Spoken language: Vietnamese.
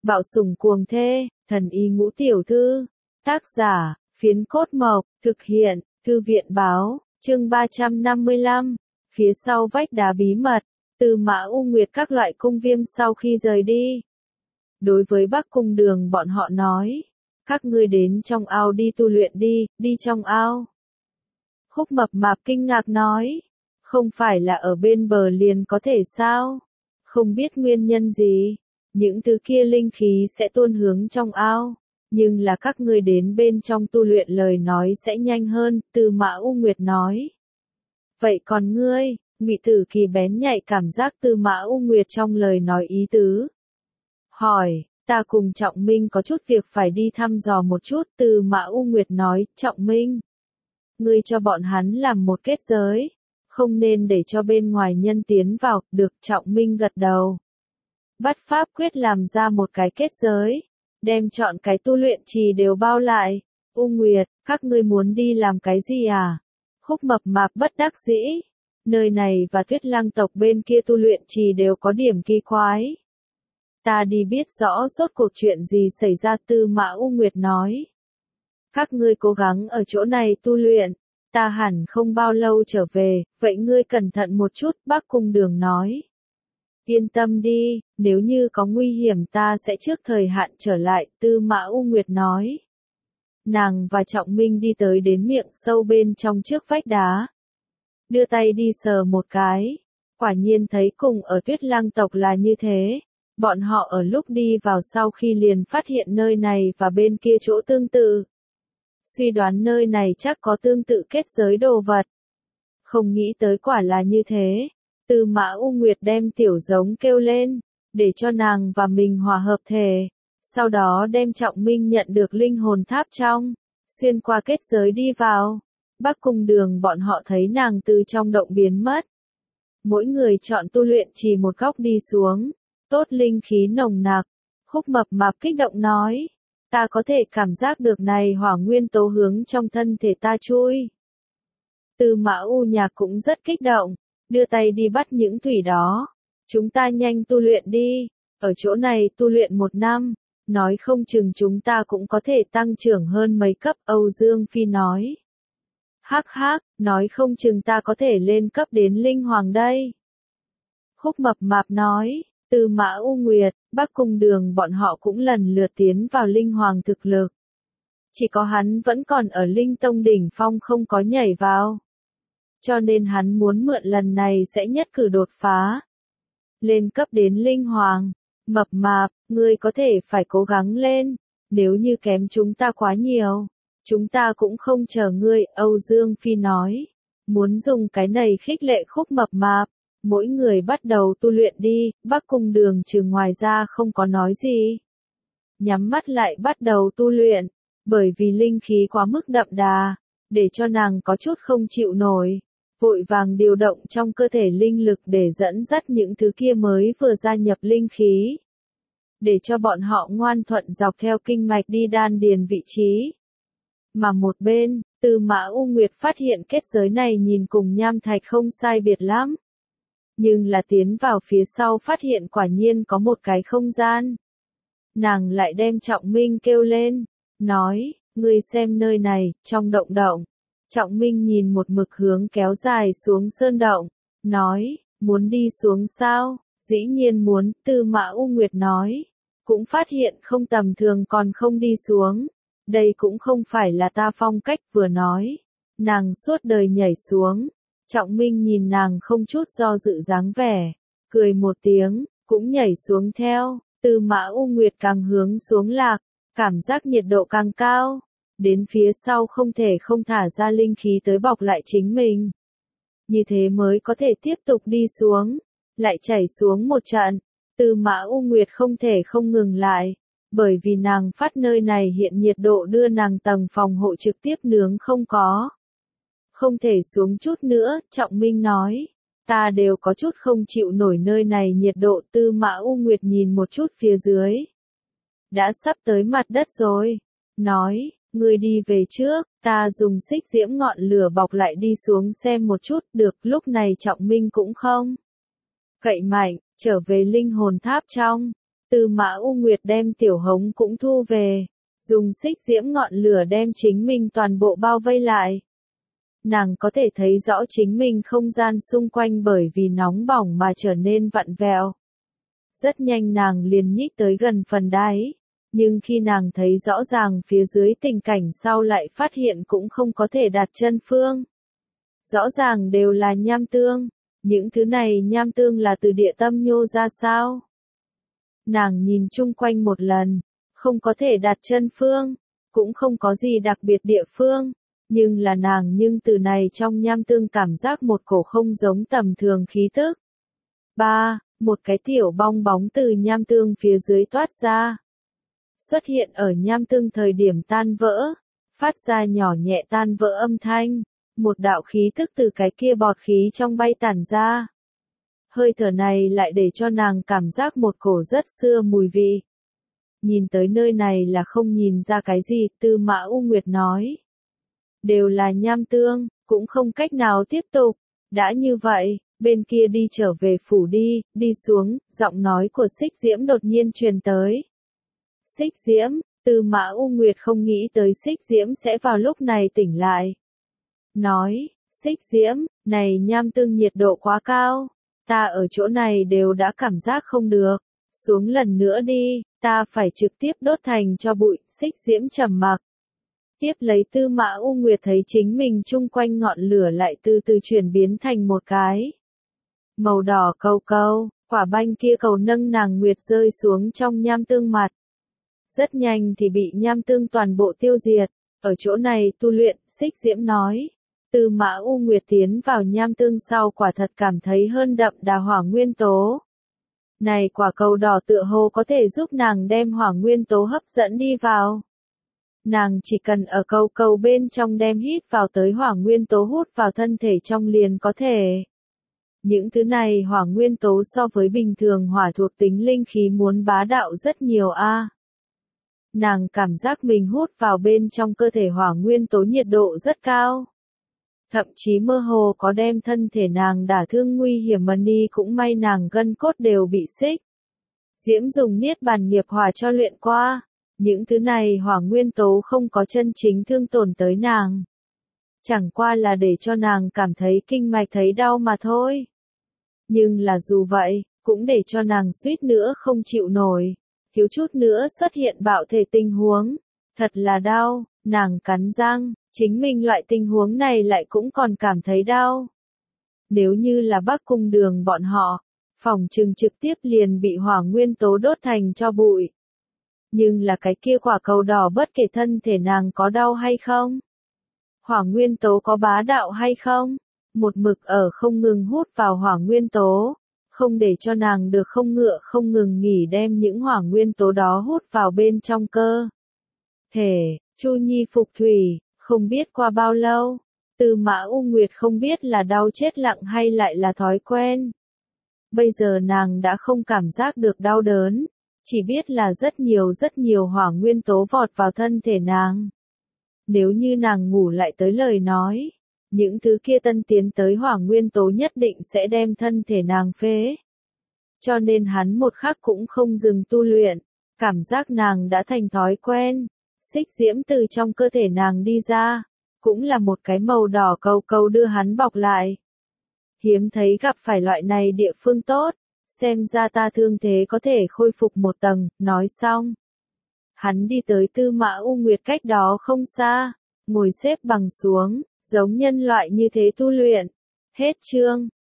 Bạo sủng cuồng thê, thần y ngũ tiểu thư. Tác giả, Phiến Cốt Mộc, thực hiện, Thư viện báo, chương 355. Phía sau vách đá bí mật, Tư Mã U Nguyệt các loại cung viêm sau khi rời đi. Đối với Bắc Cung Đường bọn họ nói, các ngươi đến trong ao đi tu luyện đi trong ao. Khúc Mập Mạp kinh ngạc nói, không phải là ở bên bờ liền có thể sao? Không biết nguyên nhân gì, những thứ kia linh khí sẽ tuôn hướng trong ao, nhưng là các ngươi đến bên trong tu luyện lời nói sẽ nhanh hơn, Tư Mã U Nguyệt nói. Vậy còn ngươi, Ngụy Tử Kỳ bén nhạy cảm giác Tư Mã U Nguyệt trong lời nói ý tứ. Hỏi, ta cùng Trọng Minh có chút việc phải đi thăm dò một chút, Tư Mã U Nguyệt nói, Trọng Minh. Ngươi cho bọn hắn làm một kết giới, không nên để cho bên ngoài nhân tiến vào, được, Trọng Minh gật đầu. Bắt pháp quyết làm ra một cái kết giới, đem chọn cái tu luyện trì đều bao lại. U Nguyệt, các ngươi muốn đi làm cái gì à? Khúc Mập Mạp bất đắc dĩ. Nơi này và Tuyết Lang tộc bên kia tu luyện trì đều có điểm kỳ quái. Ta đi biết rõ rốt cuộc chuyện gì xảy ra, Tư Mã U Nguyệt nói. Các ngươi cố gắng ở chỗ này tu luyện, ta hẳn không bao lâu trở về, vậy ngươi cẩn thận một chút, Bắc Cung Đường nói. Yên tâm đi, nếu như có nguy hiểm ta sẽ trước thời hạn trở lại, Tư Mã U Nguyệt nói. Nàng và Trọng Minh đi tới đến miệng sâu bên trong trước vách đá. Đưa tay đi sờ một cái, quả nhiên thấy cùng ở Tuyết Lang tộc là như thế. Bọn họ ở lúc đi vào sau khi liền phát hiện nơi này và bên kia chỗ tương tự. Suy đoán nơi này chắc có tương tự kết giới đồ vật. Không nghĩ tới quả là như thế. Tư Mã U Nguyệt đem tiểu giống kêu lên, để cho nàng và mình hòa hợp thể. Sau đó đem Trọng Minh nhận được linh hồn tháp trong, xuyên qua kết giới đi vào. Bắc Cung Đường bọn họ thấy nàng từ trong động biến mất. Mỗi người chọn tu luyện chỉ một góc đi xuống. Tốt linh khí nồng nặc. Khúc Mập Mạp kích động nói. Ta có thể cảm giác được này hỏa nguyên tố hướng trong thân thể ta chui. Tư Mã U Nhạc cũng rất kích động. Đưa tay đi bắt những thủy đó. Chúng ta nhanh tu luyện đi. Ở chỗ này tu luyện 1 năm. Nói không chừng chúng ta cũng có thể tăng trưởng hơn mấy cấp, Âu Dương Phi nói. Hắc hắc, nói không chừng ta có thể lên cấp đến linh hoàng đây. Khúc Mập Mạp nói. Tư Mã U Nguyệt, Bắc Cung Đường bọn họ cũng lần lượt tiến vào linh hoàng thực lực. Chỉ có hắn vẫn còn ở linh tông đỉnh phong không có nhảy vào. Cho nên hắn muốn mượn lần này sẽ nhất cử đột phá. Lên cấp đến linh hoàng. Mập Mạp, ngươi có thể phải cố gắng lên. Nếu như kém chúng ta quá nhiều, chúng ta cũng không chờ ngươi, Âu Dương Phi nói. Muốn dùng cái này khích lệ Khúc Mập Mạp. Mỗi người bắt đầu tu luyện đi, Bắc Cung Đường trừ ngoài ra không có nói gì. Nhắm mắt lại bắt đầu tu luyện, bởi vì linh khí quá mức đậm đà, để cho nàng có chút không chịu nổi. Vội vàng điều động trong cơ thể linh lực để dẫn dắt những thứ kia mới vừa gia nhập linh khí. Để cho bọn họ ngoan thuận dọc theo kinh mạch đi đan điền vị trí. Mà một bên, Tư Mã U Nguyệt phát hiện kết giới này nhìn cùng nham thạch không sai biệt lắm. Nhưng là tiến vào phía sau phát hiện quả nhiên có một cái không gian. Nàng lại đem Trọng Minh kêu lên, nói, ngươi xem nơi này, trong động. Trọng Minh nhìn một mực hướng kéo dài xuống sơn động, nói, muốn đi xuống sao? Dĩ nhiên muốn, Tư Mã U Nguyệt nói, cũng phát hiện không tầm thường còn không đi xuống. Đây cũng không phải là ta phong cách, vừa nói, nàng suốt đời nhảy xuống. Trọng Minh nhìn nàng không chút do dự dáng vẻ, cười một tiếng, cũng nhảy xuống theo. Tư Mã U Nguyệt càng hướng xuống lạc, cảm giác nhiệt độ càng cao. Đến phía sau không thể không thả ra linh khí tới bọc lại chính mình. Như thế mới có thể tiếp tục đi xuống, lại chảy xuống một trận. Tư Mã U Nguyệt không thể không ngừng lại, bởi vì nàng phát nơi này hiện nhiệt độ đưa nàng tầng phòng hộ trực tiếp nướng không có. Không thể xuống chút nữa, Trọng Minh nói. Ta đều có chút không chịu nổi nơi này nhiệt độ. Tư Mã U Nguyệt nhìn một chút phía dưới. Đã sắp tới mặt đất rồi. Nói, ngươi đi về trước, ta dùng xích diễm ngọn lửa bọc lại đi xuống xem một chút. Được, lúc này Trọng Minh cũng không cậy mạnh, trở về linh hồn tháp trong. Tư Mã U Nguyệt đem tiểu hống cũng thu về, dùng xích diễm ngọn lửa đem chính mình toàn bộ bao vây lại. Nàng có thể thấy rõ chính mình không gian xung quanh bởi vì nóng bỏng mà trở nên vặn vẹo. Rất nhanh nàng liền nhích tới gần phần đáy, nhưng khi nàng thấy rõ ràng phía dưới tình cảnh sau lại phát hiện cũng không có thể đặt chân phương. Rõ ràng đều là nham tương, những thứ này nham tương là từ địa tâm nhô ra sao? Nàng nhìn chung quanh một lần, không có thể đặt chân phương, cũng không có gì đặc biệt địa phương, nhưng là nàng từ này trong nham tương cảm giác một cổ không giống tầm thường khí tức. 3. Một cái tiểu bong bóng từ nham tương phía dưới toát ra. Xuất hiện ở nham tương thời điểm tan vỡ, phát ra nhỏ nhẹ tan vỡ âm thanh, một đạo khí tức từ cái kia bọt khí trong bay tản ra. Hơi thở này lại để cho nàng cảm giác một cổ rất xưa mùi vị. Nhìn tới nơi này là không nhìn ra cái gì, Tư Mã U Nguyệt nói. Đều là nham tương, cũng không cách nào tiếp tục. Đã như vậy, bên kia đi trở về phủ đi xuống, giọng nói của Xích Diễm đột nhiên truyền tới. Xích Diễm, Tư Mã U Nguyệt không nghĩ tới Xích Diễm sẽ vào lúc này tỉnh lại. Nói, Xích Diễm, này nham tương nhiệt độ quá cao, ta ở chỗ này đều đã cảm giác không được, xuống lần nữa đi, ta phải trực tiếp đốt thành cho bụi. Xích Diễm trầm mặc. Tiếp lấy Tư Mã U Nguyệt thấy chính mình chung quanh ngọn lửa lại từ từ chuyển biến thành một cái màu đỏ cầu cầu, quả banh kia cầu nâng nàng nguyệt rơi xuống trong nham tương mặt. Rất nhanh thì bị nham tương toàn bộ tiêu diệt, ở chỗ này tu luyện, Xích Diễm nói. Tư Mã U Nguyệt tiến vào nham tương sau quả thật cảm thấy hơn đậm đà hỏa nguyên tố. Này quả cầu đỏ tựa hồ có thể giúp nàng đem hỏa nguyên tố hấp dẫn đi vào. Nàng chỉ cần ở cầu cầu bên trong đem hít vào tới hỏa nguyên tố hút vào thân thể trong liền có thể. Những thứ này hỏa nguyên tố so với bình thường hỏa thuộc tính linh khí muốn bá đạo rất nhiều a. Nàng cảm giác mình hút vào bên trong cơ thể hỏa nguyên tố nhiệt độ rất cao. Thậm chí mơ hồ có đem thân thể nàng đả thương nguy hiểm mà đi, cũng may nàng gân cốt đều bị xích Diễm dùng niết bàn nghiệp hỏa cho luyện qua. Những thứ này hỏa nguyên tố không có chân chính thương tổn tới nàng. Chẳng qua là để cho nàng cảm thấy kinh mạch thấy đau mà thôi. Nhưng là dù vậy, cũng để cho nàng suýt nữa không chịu nổi. Thiếu chút nữa xuất hiện bạo thể tình huống. Thật là đau, nàng cắn răng, chính mình loại tình huống này lại cũng còn cảm thấy đau. Nếu như là Bắc Cung Đường bọn họ, phỏng chừng trực tiếp liền bị hỏa nguyên tố đốt thành cho bụi. Nhưng là cái kia quả cầu đỏ bất kể thân thể nàng có đau hay không, hỏa nguyên tố có bá đạo hay không, một mực ở không ngừng hút vào hỏa nguyên tố, không để cho nàng được không ngựa không ngừng nghỉ đem những hỏa nguyên tố đó hút vào bên trong cơ thể. Chu Nhi phục thủy, không biết qua bao lâu, Tư Mã U Nguyệt không biết là đau chết lặng hay lại là thói quen. Bây giờ nàng đã không cảm giác được đau đớn, chỉ biết là rất nhiều hỏa nguyên tố vọt vào thân thể nàng. Nếu như nàng ngủ lại tới lời nói, những thứ kia tân tiến tới hỏa nguyên tố nhất định sẽ đem thân thể nàng phế. Cho nên hắn một khắc cũng không dừng tu luyện, cảm giác nàng đã thành thói quen. Xích diễm từ trong cơ thể nàng đi ra, cũng là một cái màu đỏ cầu cầu đưa hắn bọc lại. Hiếm thấy gặp phải loại này địa phương tốt, xem ra ta thương thế có thể khôi phục một tầng. Nói xong, hắn đi tới Tư Mã U Nguyệt cách đó không xa, ngồi xếp bằng xuống, giống nhân loại như thế tu luyện. Hết chương.